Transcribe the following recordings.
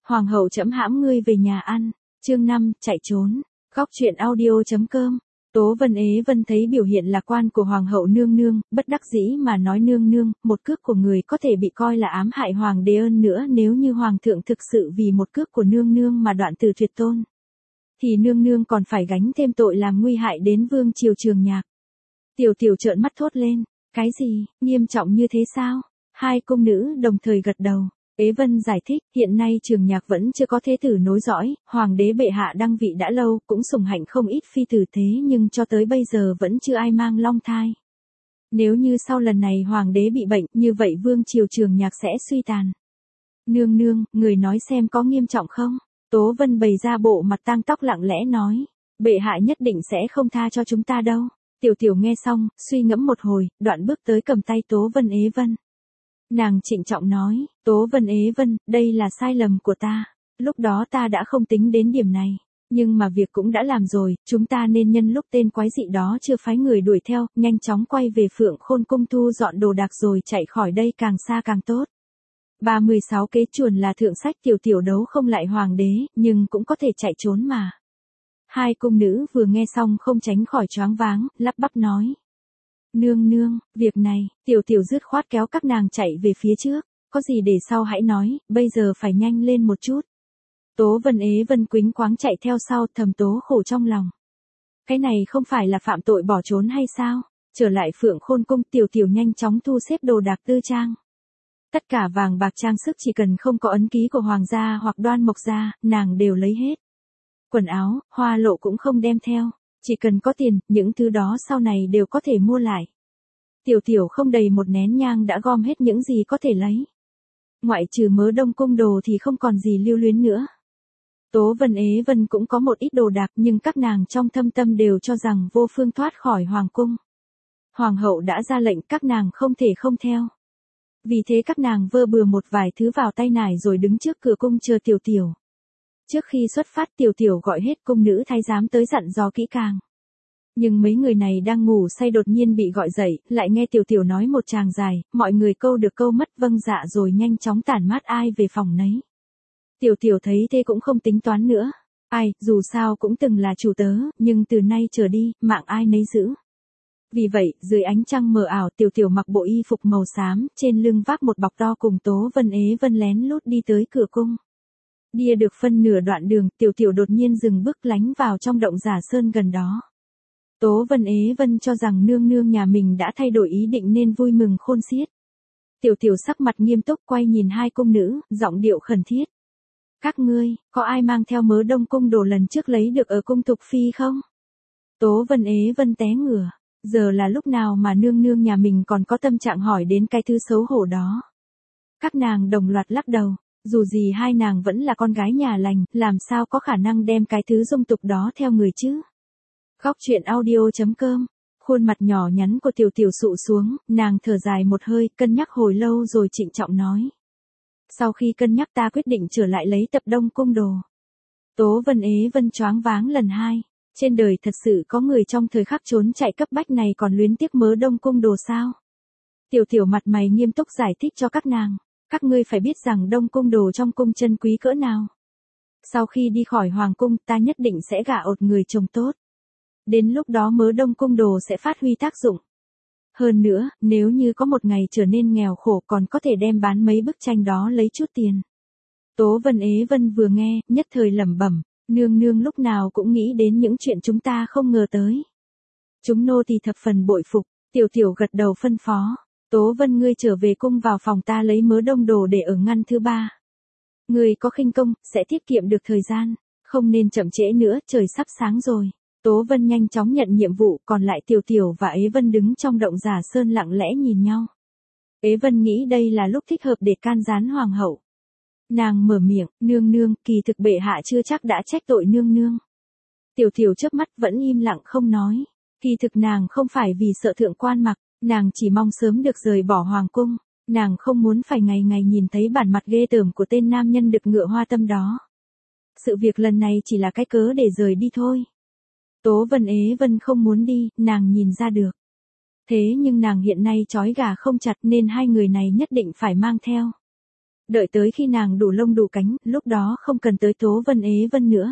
Hoàng hậu trẫm hãm ngươi về nhà ăn. Chương 5, chạy trốn. Góc truyện audio.com. Tố Vân Ế Vân thấy biểu hiện lạc quan của Hoàng hậu nương nương, bất đắc dĩ mà nói nương nương, một cước của người có thể bị coi là ám hại hoàng đế ơn nữa nếu như hoàng thượng thực sự vì một cước của nương nương mà đoạn từ tuyệt tôn. Thì nương nương còn phải gánh thêm tội làm nguy hại đến vương triều Trường Nhạc. Tiểu Tiểu trợn mắt thốt lên, cái gì, nghiêm trọng như thế sao? Hai cung nữ đồng thời gật đầu. Ế Vân giải thích, hiện nay Trường Nhạc vẫn chưa có thế tử nối dõi, hoàng đế bệ hạ đăng vị đã lâu, cũng sủng hạnh không ít phi tử thế nhưng cho tới bây giờ vẫn chưa ai mang long thai. Nếu như sau lần này hoàng đế bị bệnh, như vậy vương triều Trường Nhạc sẽ suy tàn. Nương nương, người nói xem có nghiêm trọng không? Tố Vân bày ra bộ mặt tang tóc lặng lẽ nói, bệ hạ nhất định sẽ không tha cho chúng ta đâu. Tiểu Tiểu nghe xong, suy ngẫm một hồi, đoạn bước tới cầm tay Tố Vân Ế Vân. Nàng trịnh trọng nói, Tố Vân Ế Vân, đây là sai lầm của ta. Lúc đó ta đã không tính đến điểm này. Nhưng mà việc cũng đã làm rồi, chúng ta nên nhân lúc tên quái dị đó chưa phái người đuổi theo, nhanh chóng quay về Phượng Khôn cung thu dọn đồ đạc rồi chạy khỏi đây càng xa càng tốt. 36 kế chuồn là thượng sách. Tiểu Tiểu đấu không lại hoàng đế, nhưng cũng có thể chạy trốn mà. Hai cung nữ vừa nghe xong không tránh khỏi choáng váng, lắp bắp nói. Nương nương, việc này, Tiểu Tiểu dứt khoát kéo các nàng chạy về phía trước, có gì để sau hãy nói, bây giờ phải nhanh lên một chút. Tố Vân Ế Vân quýnh quáng chạy theo sau, thầm tố khổ trong lòng. Cái này không phải là phạm tội bỏ trốn hay sao? Trở lại Phượng Khôn cung, Tiểu Tiểu nhanh chóng thu xếp đồ đạc tư trang. Tất cả vàng bạc trang sức chỉ cần không có ấn ký của hoàng gia hoặc Đoan Mộc gia, nàng đều lấy hết. Quần áo, hoa lộ cũng không đem theo, chỉ cần có tiền, những thứ đó sau này đều có thể mua lại. Tiểu Tiểu không đầy một nén nhang đã gom hết những gì có thể lấy. Ngoại trừ mớ đông cung đồ thì không còn gì lưu luyến nữa. Tố Vân Ế Vân cũng có một ít đồ đạc nhưng các nàng trong thâm tâm đều cho rằng vô phương thoát khỏi hoàng cung. Hoàng hậu đã ra lệnh các nàng không thể không theo. Vì thế các nàng vơ bừa một vài thứ vào tay nải rồi đứng trước cửa cung chờ Tiểu Tiểu. Trước khi xuất phát Tiểu Tiểu gọi hết cung nữ thái giám tới dặn dò kỹ càng. Nhưng mấy người này đang ngủ say đột nhiên bị gọi dậy, lại nghe Tiểu Tiểu nói một tràng dài, mọi người câu được câu mất vâng dạ rồi nhanh chóng tản mát ai về phòng nấy. Tiểu Tiểu thấy thế cũng không tính toán nữa. Ai, dù sao cũng từng là chủ tớ, nhưng từ nay trở đi, mạng ai nấy giữ. Vì vậy, dưới ánh trăng mờ ảo Tiểu Tiểu mặc bộ y phục màu xám, trên lưng vác một bọc to cùng Tố Vân Ế Vân lén lút đi tới cửa cung. Đi được phân nửa đoạn đường, Tiểu Tiểu đột nhiên dừng bước lánh vào trong động Giả Sơn gần đó. Tố Vân Ế Vân cho rằng nương nương nhà mình đã thay đổi ý định nên vui mừng khôn xiết. Tiểu Tiểu sắc mặt nghiêm túc quay nhìn hai cung nữ, giọng điệu khẩn thiết. Các ngươi, có ai mang theo mớ đông cung đồ lần trước lấy được ở cung Thục Phi không? Tố Vân Ế Vân té ngửa, giờ là lúc nào mà nương nương nhà mình còn có tâm trạng hỏi đến cái thứ xấu hổ đó. Các nàng đồng loạt lắc đầu, dù gì hai nàng vẫn là con gái nhà lành, làm sao có khả năng đem cái thứ dung tục đó theo người chứ? Góc truyện audio.com. Khuôn mặt nhỏ nhắn của Tiểu Tiểu sụ xuống, nàng thở dài một hơi, cân nhắc hồi lâu rồi trịnh trọng nói. Sau khi cân nhắc ta quyết định trở lại lấy tập đông cung đồ. Tố Vân Ế Vân choáng váng lần hai. Trên đời thật sự có người trong thời khắc trốn chạy cấp bách này còn luyến tiếc mớ đông cung đồ sao? Tiểu Tiểu mặt mày nghiêm túc giải thích cho các nàng. Các ngươi phải biết rằng đông cung đồ trong cung chân quý cỡ nào. Sau khi đi khỏi hoàng cung ta nhất định sẽ gả ột người chồng tốt. Đến lúc đó mớ đông cung đồ sẽ phát huy tác dụng. Hơn nữa, nếu như có một ngày trở nên nghèo khổ còn có thể đem bán mấy bức tranh đó lấy chút tiền. Tố Vân Ế Vân vừa nghe, nhất thời lẩm bẩm, nương nương lúc nào cũng nghĩ đến những chuyện chúng ta không ngờ tới. Chúng nô tỳ thập phần bội phục. Tiểu Tiểu gật đầu phân phó. Tố Vân ngươi trở về cung vào phòng ta lấy mớ đông đồ để ở ngăn thứ 3. Ngươi có khinh công, sẽ tiết kiệm được thời gian. Không nên chậm trễ nữa, trời sắp sáng rồi. Tố Vân nhanh chóng nhận nhiệm vụ, còn lại Tiểu Tiểu và Ế Vân đứng trong động Giả Sơn lặng lẽ nhìn nhau. Ế Vân nghĩ đây là lúc thích hợp để can gián hoàng hậu. Nàng mở miệng, nương nương, kỳ thực bệ hạ chưa chắc đã trách tội nương nương. Tiểu Tiểu chớp mắt vẫn im lặng không nói. Kỳ thực nàng không phải vì sợ thượng quan Mặc, nàng chỉ mong sớm được rời bỏ hoàng cung. Nàng không muốn phải ngày ngày nhìn thấy bản mặt ghê tởm của tên nam nhân đực ngựa hoa tâm đó. Sự việc lần này chỉ là cái cớ để rời đi thôi. Tố Vân Ế Vân không muốn đi, nàng nhìn ra được. Thế nhưng nàng hiện nay trói gà không chặt nên hai người này nhất định phải mang theo. Đợi tới khi nàng đủ lông đủ cánh, lúc đó không cần tới Tố Vân Ế Vân nữa.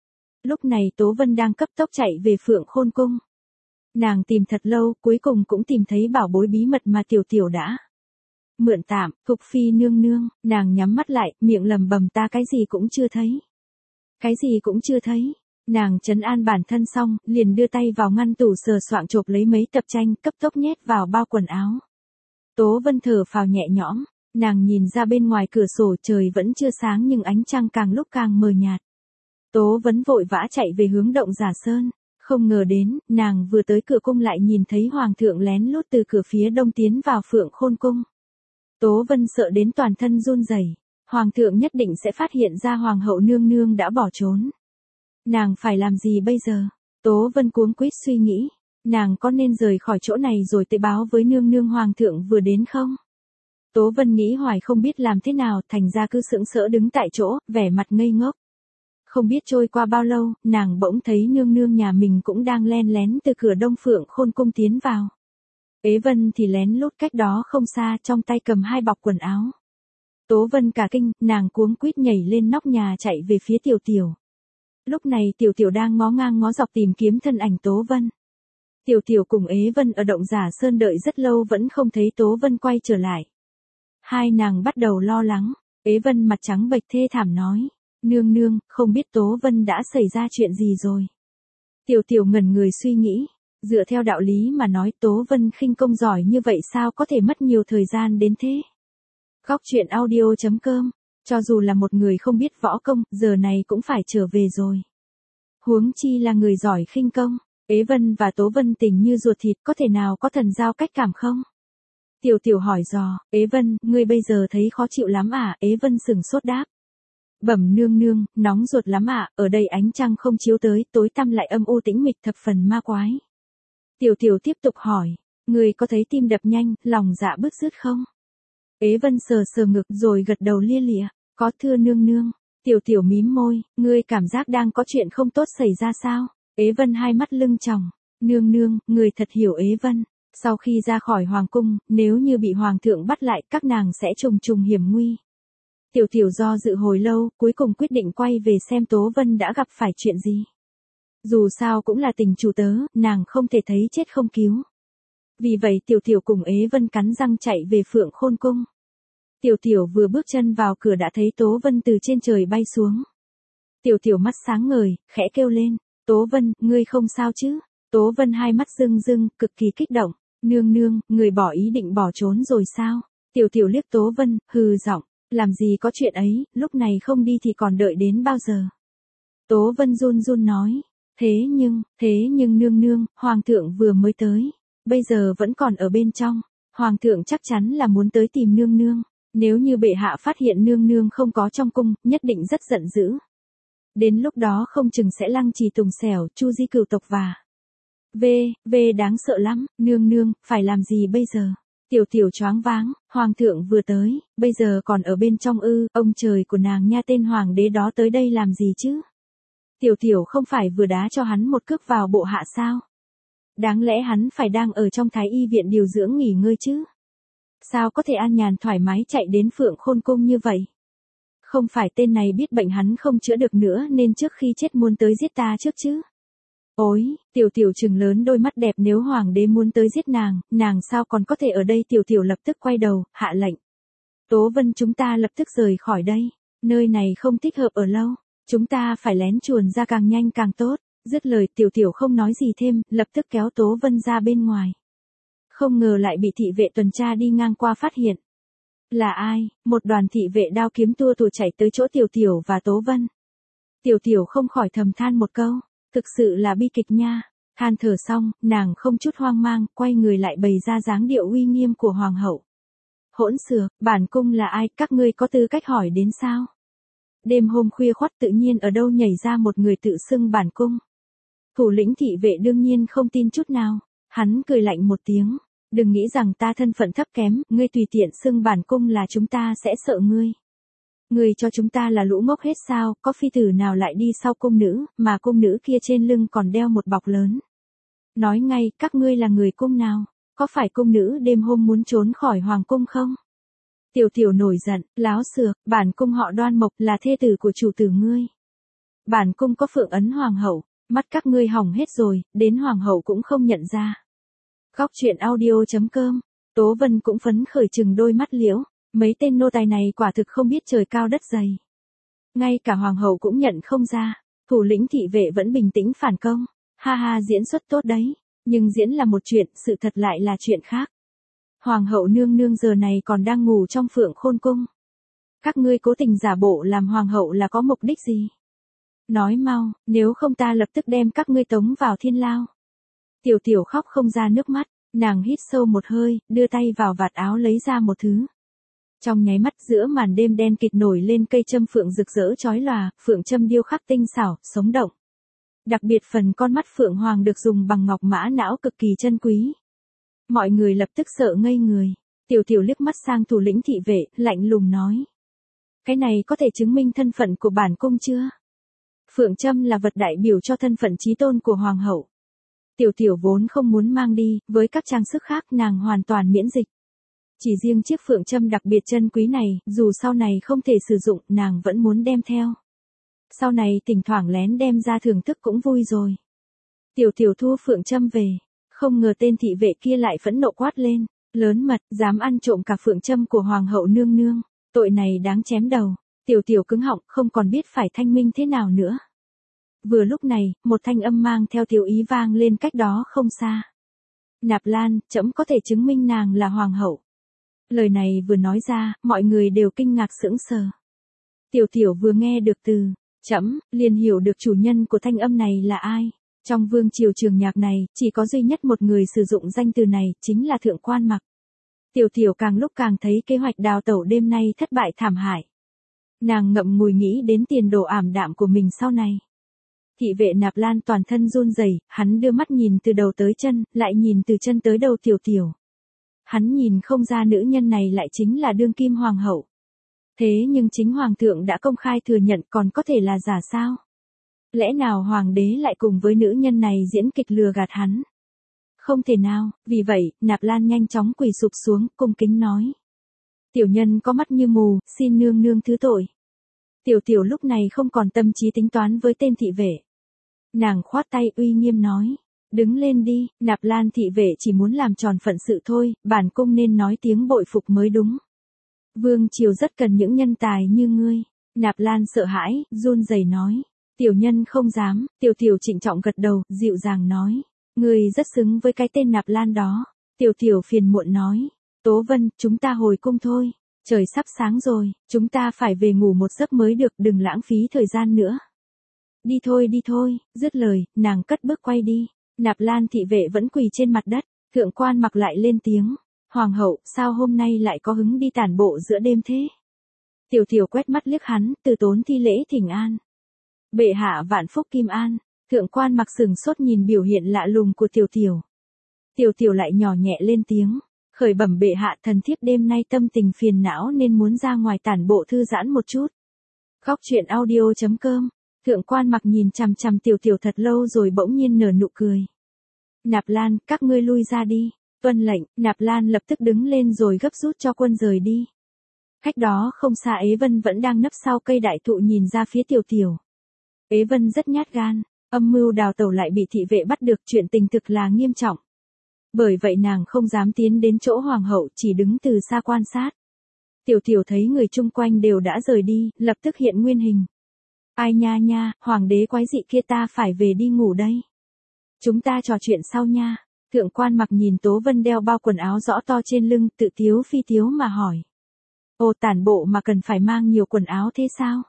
Lúc này Tố Vân đang cấp tốc chạy về Phượng Khôn Cung. Nàng tìm thật lâu, cuối cùng cũng tìm thấy bảo bối bí mật mà Tiểu Tiểu đã mượn tạm. Thục Phi nương nương, nàng nhắm mắt lại, miệng lầm bầm, ta cái gì cũng chưa thấy. Cái gì cũng chưa thấy. Nàng trấn an bản thân xong, liền đưa tay vào ngăn tủ sờ soạng chộp lấy mấy tập tranh, cấp tốc nhét vào bao quần áo. Tố Vân thở phào nhẹ nhõm, nàng nhìn ra bên ngoài cửa sổ, trời vẫn chưa sáng nhưng ánh trăng càng lúc càng mờ nhạt. Tố Vân vội vã chạy về hướng Động Giả Sơn, không ngờ đến, nàng vừa tới cửa cung lại nhìn thấy hoàng thượng lén lút từ cửa phía đông tiến vào Phượng Khôn Cung. Tố Vân sợ đến toàn thân run rẩy, hoàng thượng nhất định sẽ phát hiện ra hoàng hậu nương nương đã bỏ trốn. Nàng phải làm gì bây giờ? Tố Vân cuống quýt suy nghĩ, nàng có nên rời khỏi chỗ này rồi tự báo với nương nương hoàng thượng vừa đến không? Tố Vân nghĩ hoài không biết làm thế nào, thành ra cứ sững sỡ đứng tại chỗ, vẻ mặt ngây ngốc. Không biết trôi qua bao lâu, nàng bỗng thấy nương nương nhà mình cũng đang len lén từ cửa Đông Phượng Khôn Cung tiến vào. Ế Vân thì lén lút cách đó không xa, trong tay cầm 2 bọc quần áo. Tố Vân cả kinh, nàng cuống quýt nhảy lên nóc nhà chạy về phía Tiểu Tiểu. Lúc này Tiểu Tiểu đang ngó ngang ngó dọc tìm kiếm thân ảnh Tố Vân. Tiểu Tiểu cùng Ế Vân ở Động Giả Sơn đợi rất lâu vẫn không thấy Tố Vân quay trở lại. Hai nàng bắt đầu lo lắng, Ế Vân mặt trắng bệch thê thảm nói, nương nương, không biết Tố Vân đã xảy ra chuyện gì rồi. Tiểu Tiểu ngẩn người suy nghĩ, dựa theo đạo lý mà nói Tố Vân khinh công giỏi như vậy sao có thể mất nhiều thời gian đến thế. Góc truyện audio.com, cho dù là một người không biết võ công, giờ này cũng phải trở về rồi. Huống chi là người giỏi khinh công, Ế Vân và Tố Vân tình như ruột thịt, có thể nào có thần giao cách cảm không? Tiểu Tiểu hỏi dò, Ế Vân, ngươi bây giờ thấy khó chịu lắm à? Ế Vân sừng sốt đáp. Bẩm nương nương, nóng ruột lắm ạ, ở đây ánh trăng không chiếu tới, tối tăm lại âm u tĩnh mịch thập phần ma quái. Tiểu Tiểu tiếp tục hỏi, ngươi có thấy tim đập nhanh, lòng dạ bứt rứt không? Ế Vân sờ sờ ngực rồi gật đầu lia lịa, có thưa nương nương. Tiểu Tiểu mím môi, ngươi cảm giác đang có chuyện không tốt xảy ra sao? Ế Vân hai mắt lưng tròng, nương nương, người thật hiểu Ế Vân. Sau khi ra khỏi hoàng cung, nếu như bị hoàng thượng bắt lại, các nàng sẽ trùng trùng hiểm nguy. Tiểu Tiểu do dự hồi lâu, cuối cùng quyết định quay về xem Tố Vân đã gặp phải chuyện gì. Dù sao cũng là tình chủ tớ, nàng không thể thấy chết không cứu. Vì vậy Tiểu Tiểu cùng Ế Vân cắn răng chạy về Phượng Khôn Cung. Tiểu Tiểu vừa bước chân vào cửa đã thấy Tố Vân từ trên trời bay xuống. Tiểu Tiểu mắt sáng ngời, khẽ kêu lên, Tố Vân, ngươi không sao chứ? Tố Vân hai mắt rưng rưng, cực kỳ kích động, nương nương, người bỏ ý định bỏ trốn rồi sao? Tiểu Tiểu liếc Tố Vân, hừ giọng, làm gì có chuyện ấy, lúc này không đi thì còn đợi đến bao giờ? Tố Vân run run nói, thế nhưng nương nương, hoàng thượng vừa mới tới, bây giờ vẫn còn ở bên trong, hoàng thượng chắc chắn là muốn tới tìm nương nương. Nếu như bệ hạ phát hiện nương nương không có trong cung, nhất định rất giận dữ. Đến lúc đó không chừng sẽ lăng trì tùng xẻo, chu di cửu tộc và đáng sợ lắm, nương nương, phải làm gì bây giờ? Tiểu Tiểu choáng váng, hoàng thượng vừa tới, bây giờ còn ở bên trong ư? Ông trời của nàng nha, tên hoàng đế đó tới đây làm gì chứ? Tiểu Tiểu không phải vừa đá cho hắn một cước vào bộ hạ sao? Đáng lẽ hắn phải đang ở trong thái y viện điều dưỡng nghỉ ngơi chứ? Sao có thể an nhàn thoải mái chạy đến Phượng Khôn Cung như vậy? Không phải tên này biết bệnh hắn không chữa được nữa nên trước khi chết muốn tới giết ta trước chứ? Ôi, Tiểu Tiểu trừng lớn đôi mắt đẹp, nếu hoàng đế muốn tới giết nàng sao còn có thể ở đây? Tiểu Tiểu lập tức quay đầu, hạ lệnh. Tố Vân, chúng ta lập tức rời khỏi đây. Nơi này không thích hợp ở lâu. Chúng ta phải lén chuồn ra càng nhanh càng tốt. Dứt lời Tiểu Tiểu không nói gì thêm, lập tức kéo Tố Vân ra bên ngoài. Không ngờ lại bị thị vệ tuần tra đi ngang qua phát hiện. Là ai? Một đoàn thị vệ đao kiếm tua tủa chạy tới chỗ Tiểu Tiểu và Tố Vân. Tiểu Tiểu không khỏi thầm than một câu, thực sự là bi kịch nha. Than thở xong, nàng không chút hoang mang, quay người lại bày ra dáng điệu uy nghiêm của hoàng hậu. Hỗn xược, bản cung là ai, các ngươi có tư cách hỏi đến sao? Đêm hôm khuya khoắt tự nhiên ở đâu nhảy ra một người tự xưng bản cung. Thủ lĩnh thị vệ đương nhiên không tin chút nào. Hắn cười lạnh một tiếng, đừng nghĩ rằng ta thân phận thấp kém, ngươi tùy tiện xưng bản cung là chúng ta sẽ sợ ngươi. Ngươi cho chúng ta là lũ ngốc hết sao? Có phi tử nào lại đi sau cung nữ, mà cung nữ kia trên lưng còn đeo một bọc lớn. Nói ngay, các ngươi là người cung nào? Có phải cung nữ đêm hôm muốn trốn khỏi hoàng cung không? Tiểu tiểu nổi giận, láo xược, bản cung họ Đoan Mộc là thê tử của chủ tử ngươi. Bản cung có phượng ấn hoàng hậu, mắt các ngươi hỏng hết rồi, đến hoàng hậu cũng không nhận ra. Góc truyện audio.com, Tố Vân cũng phấn khởi trừng đôi mắt liễu, mấy tên nô tài này quả thực không biết trời cao đất dày. Ngay cả hoàng hậu cũng nhận không ra, thủ lĩnh thị vệ vẫn bình tĩnh phản công, ha ha diễn xuất tốt đấy, nhưng diễn là một chuyện, sự thật lại là chuyện khác. Hoàng hậu nương nương giờ này còn đang ngủ trong Phượng Khôn cung. Các ngươi cố tình giả bộ làm hoàng hậu là có mục đích gì? Nói mau, nếu không ta lập tức đem các ngươi tống vào thiên lao. Tiểu tiểu khóc không ra nước mắt, nàng hít sâu một hơi, đưa tay vào vạt áo lấy ra một thứ. Trong nháy mắt giữa màn đêm đen kịt nổi lên cây châm phượng rực rỡ chói lòa, phượng châm điêu khắc tinh xảo, sống động. Đặc biệt phần con mắt phượng hoàng được dùng bằng ngọc mã não cực kỳ chân quý. Mọi người lập tức sợ ngây người. Tiểu tiểu liếc mắt sang thủ lĩnh thị vệ, lạnh lùng nói. Cái này có thể chứng minh thân phận của bản cung chưa? Phượng châm là vật đại biểu cho thân phận chí tôn của hoàng hậu. Tiểu tiểu vốn không muốn mang đi, với các trang sức khác nàng hoàn toàn miễn dịch. Chỉ riêng chiếc phượng châm đặc biệt chân quý này, dù sau này không thể sử dụng, nàng vẫn muốn đem theo. Sau này thỉnh thoảng lén đem ra thưởng thức cũng vui rồi. Tiểu tiểu thu phượng châm về, không ngờ tên thị vệ kia lại phẫn nộ quát lên, lớn mật, dám ăn trộm cả phượng châm của hoàng hậu nương nương, tội này đáng chém đầu. Tiểu tiểu cứng họng, không còn biết phải thanh minh thế nào nữa. Vừa lúc này, một thanh âm mang theo tiểu ý vang lên cách đó không xa. Nạp Lan, trẫm có thể chứng minh nàng là hoàng hậu. Lời này vừa nói ra, mọi người đều kinh ngạc sững sờ. Tiểu tiểu vừa nghe được từ trẫm, liền hiểu được chủ nhân của thanh âm này là ai. Trong vương triều trường nhạc này, chỉ có duy nhất một người sử dụng danh từ này, chính là Thượng Quan Mặc. Tiểu tiểu càng lúc càng thấy kế hoạch đào tẩu đêm nay thất bại thảm hại. Nàng ngậm ngùi nghĩ đến tiền đồ ảm đạm của mình sau này. Thị vệ Nạp Lan toàn thân run rẩy, hắn đưa mắt nhìn từ đầu tới chân, lại nhìn từ chân tới đầu tiểu tiểu. Hắn nhìn không ra nữ nhân này lại chính là đương kim hoàng hậu. Thế nhưng chính hoàng thượng đã công khai thừa nhận, còn có thể là giả sao? Lẽ nào hoàng đế lại cùng với nữ nhân này diễn kịch lừa gạt hắn? Không thể nào, vì vậy, Nạp Lan nhanh chóng quỳ sụp xuống, cung kính nói. Tiểu nhân có mắt như mù, xin nương nương thứ tội. Tiểu tiểu lúc này không còn tâm trí tính toán với tên thị vệ. Nàng khoát tay uy nghiêm nói. Đứng lên đi, Nạp Lan thị vệ chỉ muốn làm tròn phận sự thôi, bản cung nên nói tiếng bội phục mới đúng. Vương triều rất cần những nhân tài như ngươi. Nạp Lan sợ hãi, run rẩy nói. Tiểu nhân không dám, tiểu tiểu trịnh trọng gật đầu, dịu dàng nói. Ngươi rất xứng với cái tên Nạp Lan đó. Tiểu tiểu phiền muộn nói. Tố Vân, chúng ta hồi cung thôi. Trời sắp sáng rồi, chúng ta phải về ngủ một giấc mới được, đừng lãng phí thời gian nữa. Đi thôi, dứt lời, nàng cất bước quay đi. Nạp Lan thị vệ vẫn quỳ trên mặt đất, Thượng Quan Mặc lại lên tiếng. Hoàng hậu, sao hôm nay lại có hứng đi tản bộ giữa đêm thế? Tiểu tiểu quét mắt liếc hắn, từ tốn thi lễ thỉnh an. Bệ hạ vạn phúc kim an. Thượng Quan Mặc sừng sốt nhìn biểu hiện lạ lùng của tiểu tiểu. Tiểu tiểu lại nhỏ nhẹ lên tiếng. Khởi bẩm bệ hạ, thần thiếp đêm nay tâm tình phiền não nên muốn ra ngoài tản bộ thư giãn một chút. Góc truyện audio.com, Thượng Quan Mặc nhìn chằm chằm tiểu tiểu thật lâu rồi bỗng nhiên nở nụ cười. Nạp Lan, các ngươi lui ra đi. Tuân lệnh, Nạp Lan lập tức đứng lên rồi gấp rút cho quân rời đi. Cách đó không xa Ế Vân vẫn đang nấp sau cây đại thụ nhìn ra phía tiểu tiểu. Ế Vân rất nhát gan, âm mưu đào tẩu lại bị thị vệ bắt được, chuyện tình thực là nghiêm trọng. Bởi vậy nàng không dám tiến đến chỗ hoàng hậu, chỉ đứng từ xa quan sát. Tiểu tiểu thấy người chung quanh đều đã rời đi, lập tức hiện nguyên hình. Ai nha nha, hoàng đế quái dị kia, ta phải về đi ngủ đây. Chúng ta trò chuyện sau nha. Thượng Quan Mặc nhìn Tố Vân đeo bao quần áo rõ to trên lưng, tự tiếu phi tiếu mà hỏi. Ồ, tản bộ mà cần phải mang nhiều quần áo thế sao?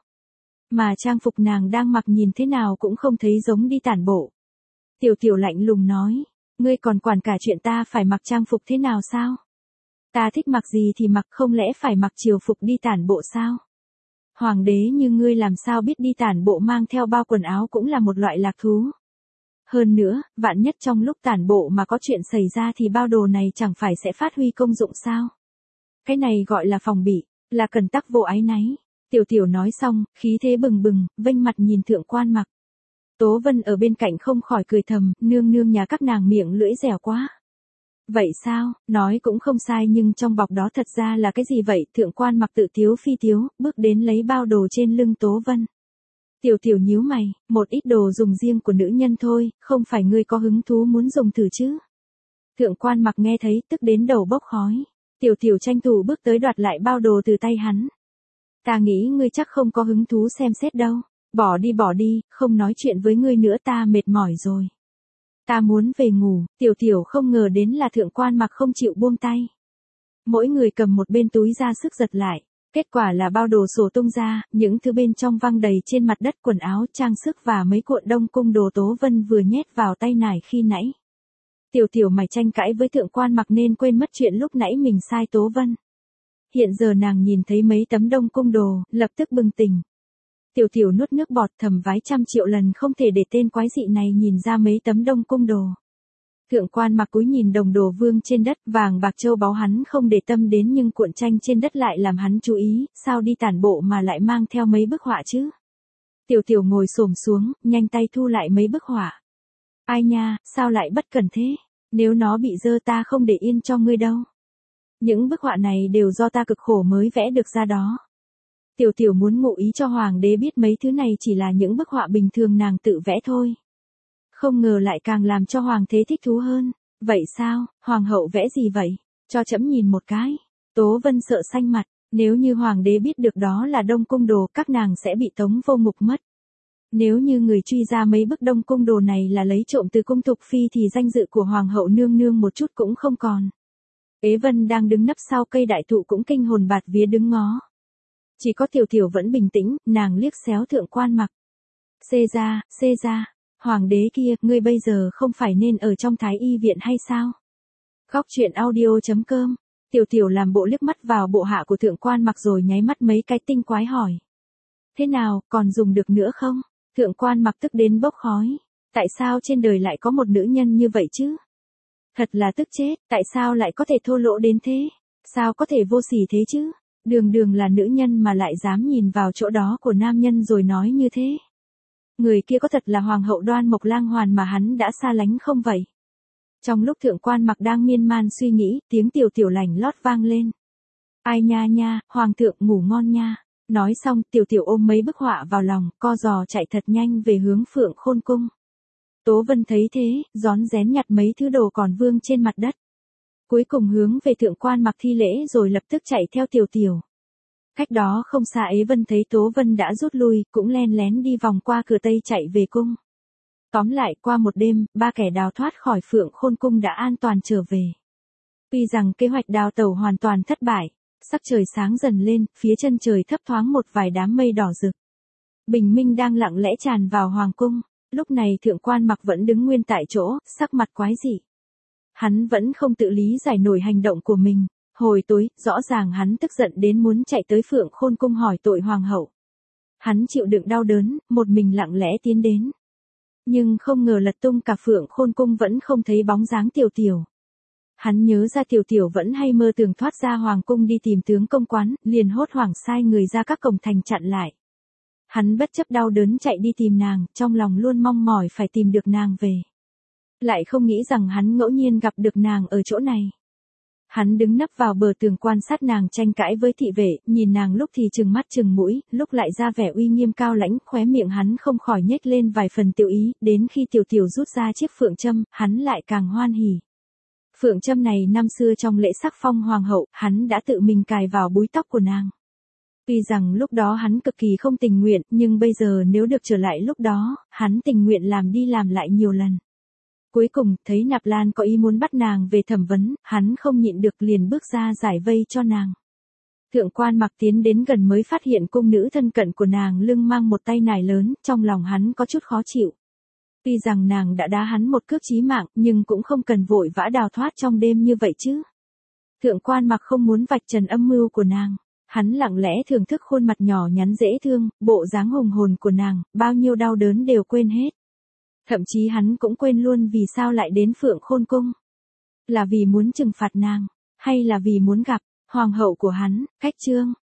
Mà trang phục nàng đang mặc nhìn thế nào cũng không thấy giống đi tản bộ. Tiểu tiểu lạnh lùng nói. Ngươi còn quản cả chuyện ta phải mặc trang phục thế nào sao? Ta thích mặc gì thì mặc, không lẽ phải mặc triều phục đi tản bộ sao? Hoàng đế như ngươi làm sao biết đi tản bộ mang theo bao quần áo cũng là một loại lạc thú. Hơn nữa, vạn nhất trong lúc tản bộ mà có chuyện xảy ra thì bao đồ này chẳng phải sẽ phát huy công dụng sao? Cái này gọi là phòng bị, là cần tắc vô áy náy. Tiểu tiểu nói xong, khí thế bừng bừng, vênh mặt nhìn Thượng Quan Mặc. Tố Vân ở bên cạnh không khỏi cười thầm, nương nương nhà các nàng miệng lưỡi dẻo quá. Vậy sao, nói cũng không sai nhưng trong bọc đó thật ra là cái gì vậy? Thượng quan Mặc tự tiếu phi tiếu, bước đến lấy bao đồ trên lưng Tố Vân. Tiểu tiểu nhíu mày, một ít đồ dùng riêng của nữ nhân thôi, không phải ngươi có hứng thú muốn dùng thử chứ? Thượng quan Mặc nghe thấy tức đến đầu bốc khói. Tiểu tiểu tranh thủ bước tới đoạt lại bao đồ từ tay hắn. Ta nghĩ ngươi chắc không có hứng thú xem xét đâu. Bỏ đi, không nói chuyện với ngươi nữa, ta mệt mỏi rồi. Ta muốn về ngủ. Tiểu tiểu không ngờ đến là thượng quan Mặc không chịu buông tay. Mỗi người cầm một bên túi ra sức giật lại. Kết quả là bao đồ sổ tung ra, những thứ bên trong văng đầy trên mặt đất, quần áo, trang sức và mấy cuộn đông cung đồ Tố Vân vừa nhét vào tay nải khi nãy. Tiểu tiểu mày tranh cãi với thượng quan Mặc nên quên mất chuyện lúc nãy mình sai Tố Vân. Hiện giờ nàng nhìn thấy mấy tấm đông cung đồ, lập tức bừng tỉnh. Tiểu tiểu nuốt nước bọt, thầm vái 100 triệu lần không thể để tên quái dị này nhìn ra mấy tấm đông cung đồ. Thượng quan Mặc cúi nhìn đồng đồ vương trên đất, vàng bạc châu báu hắn không để tâm đến nhưng cuộn tranh trên đất lại làm hắn chú ý, sao đi tản bộ mà lại mang theo mấy bức họa chứ? Tiểu tiểu ngồi xổm xuống, nhanh tay thu lại mấy bức họa. Ai nha, sao lại bất cẩn thế? Nếu nó bị dơ ta không để yên cho ngươi đâu. Những bức họa này đều do ta cực khổ mới vẽ được ra đó. Tiểu tiểu muốn ngụ ý cho hoàng đế biết mấy thứ này chỉ là những bức họa bình thường nàng tự vẽ thôi. Không ngờ lại càng làm cho hoàng thế thích thú hơn. Vậy sao, hoàng hậu vẽ gì vậy? Cho trẫm nhìn một cái. Tố Vân sợ xanh mặt, nếu như hoàng đế biết được đó là đông cung đồ, các nàng sẽ bị tống vô ngục mất. Nếu như người truy ra mấy bức đông cung đồ này là lấy trộm từ cung Thục Phi thì danh dự của hoàng hậu nương nương một chút cũng không còn. Ế Vân đang đứng nấp sau cây đại thụ cũng kinh hồn bạt vía đứng ngó. Chỉ có tiểu tiểu vẫn bình tĩnh, nàng liếc xéo thượng quan Mặc. Xê ra, hoàng đế kia, ngươi bây giờ không phải nên ở trong thái y viện hay sao? Góc truyện audio.com, tiểu tiểu làm bộ liếc mắt vào bộ hạ của thượng quan Mặc rồi nháy mắt mấy cái tinh quái hỏi. Thế nào, còn dùng được nữa không? Thượng quan Mặc tức đến bốc khói. Tại sao trên đời lại có một nữ nhân như vậy chứ? Thật là tức chết, tại sao lại có thể thô lỗ đến thế? Sao có thể vô sỉ thế chứ? Đường là nữ nhân mà lại dám nhìn vào chỗ đó của nam nhân rồi nói như thế. Người kia có thật là hoàng hậu Đoan Mộc Lang Hoàn mà hắn đã xa lánh không vậy? Trong lúc thượng quan Mặc đang miên man suy nghĩ, tiếng tiểu tiểu lành lót vang lên. Ai nha, hoàng thượng ngủ ngon nha. Nói xong, tiểu tiểu ôm mấy bức họa vào lòng, co giò chạy thật nhanh về hướng Phượng Khôn cung. Tố Vân thấy thế, rón rén nhặt mấy thứ đồ còn vương trên mặt đất. Cuối cùng hướng về thượng quan Mặc thi lễ rồi lập tức chạy theo tiểu tiểu. Cách đó không xa Ế Vân thấy Tố Vân đã rút lui, cũng len lén đi vòng qua cửa Tây chạy về cung. Tóm lại, qua một đêm, 3 kẻ đào thoát khỏi Phượng Khôn cung đã an toàn trở về. Tuy rằng kế hoạch đào tẩu hoàn toàn thất bại, sắc trời sáng dần lên, phía chân trời thấp thoáng một vài đám mây đỏ rực. Bình minh đang lặng lẽ tràn vào hoàng cung. Lúc này thượng quan Mặc vẫn đứng nguyên tại chỗ, sắc mặt quái dị. Hắn vẫn không tự lý giải nổi hành động của mình. Hồi tối, rõ ràng hắn tức giận đến muốn chạy tới Phượng Khôn cung hỏi tội hoàng hậu. Hắn chịu đựng đau đớn, một mình lặng lẽ tiến đến. Nhưng không ngờ lật tung cả Phượng Khôn cung vẫn không thấy bóng dáng tiểu tiểu. Hắn nhớ ra tiểu tiểu vẫn hay mơ tưởng thoát ra hoàng cung đi tìm tướng công quán, liền hốt hoảng sai người ra các cổng thành chặn lại. Hắn bất chấp đau đớn chạy đi tìm nàng, trong lòng luôn mong mỏi phải tìm được nàng về. Lại không nghĩ rằng hắn ngẫu nhiên gặp được nàng ở chỗ này. Hắn đứng nấp vào bờ tường quan sát nàng tranh cãi với thị vệ, nhìn nàng lúc thì trừng mắt trừng mũi, lúc lại ra vẻ uy nghiêm cao lãnh, khóe miệng hắn không khỏi nhếch lên vài phần tiểu ý, đến khi tiểu tiểu rút ra chiếc phượng châm, hắn lại càng hoan hỉ. Phượng châm này năm xưa trong lễ sắc phong hoàng hậu, hắn đã tự mình cài vào búi tóc của nàng. Tuy rằng lúc đó hắn cực kỳ không tình nguyện, nhưng bây giờ nếu được trở lại lúc đó, hắn tình nguyện làm đi làm lại nhiều lần. Cuối cùng, thấy Nạp Lan có ý muốn bắt nàng về thẩm vấn, hắn không nhịn được liền bước ra giải vây cho nàng. Thượng quan Mặc tiến đến gần mới phát hiện cung nữ thân cận của nàng lưng mang một tay nải lớn, trong lòng hắn có chút khó chịu. Tuy rằng nàng đã đá hắn một cước chí mạng, nhưng cũng không cần vội vã đào thoát trong đêm như vậy chứ. Thượng quan Mặc không muốn vạch trần âm mưu của nàng. Hắn lặng lẽ thưởng thức khuôn mặt nhỏ nhắn dễ thương, bộ dáng hùng hồn của nàng, bao nhiêu đau đớn đều quên hết. Thậm chí hắn cũng quên luôn vì sao lại đến Phượng Khôn cung. Là vì muốn trừng phạt nàng, hay là vì muốn gặp hoàng hậu của hắn? Cách chương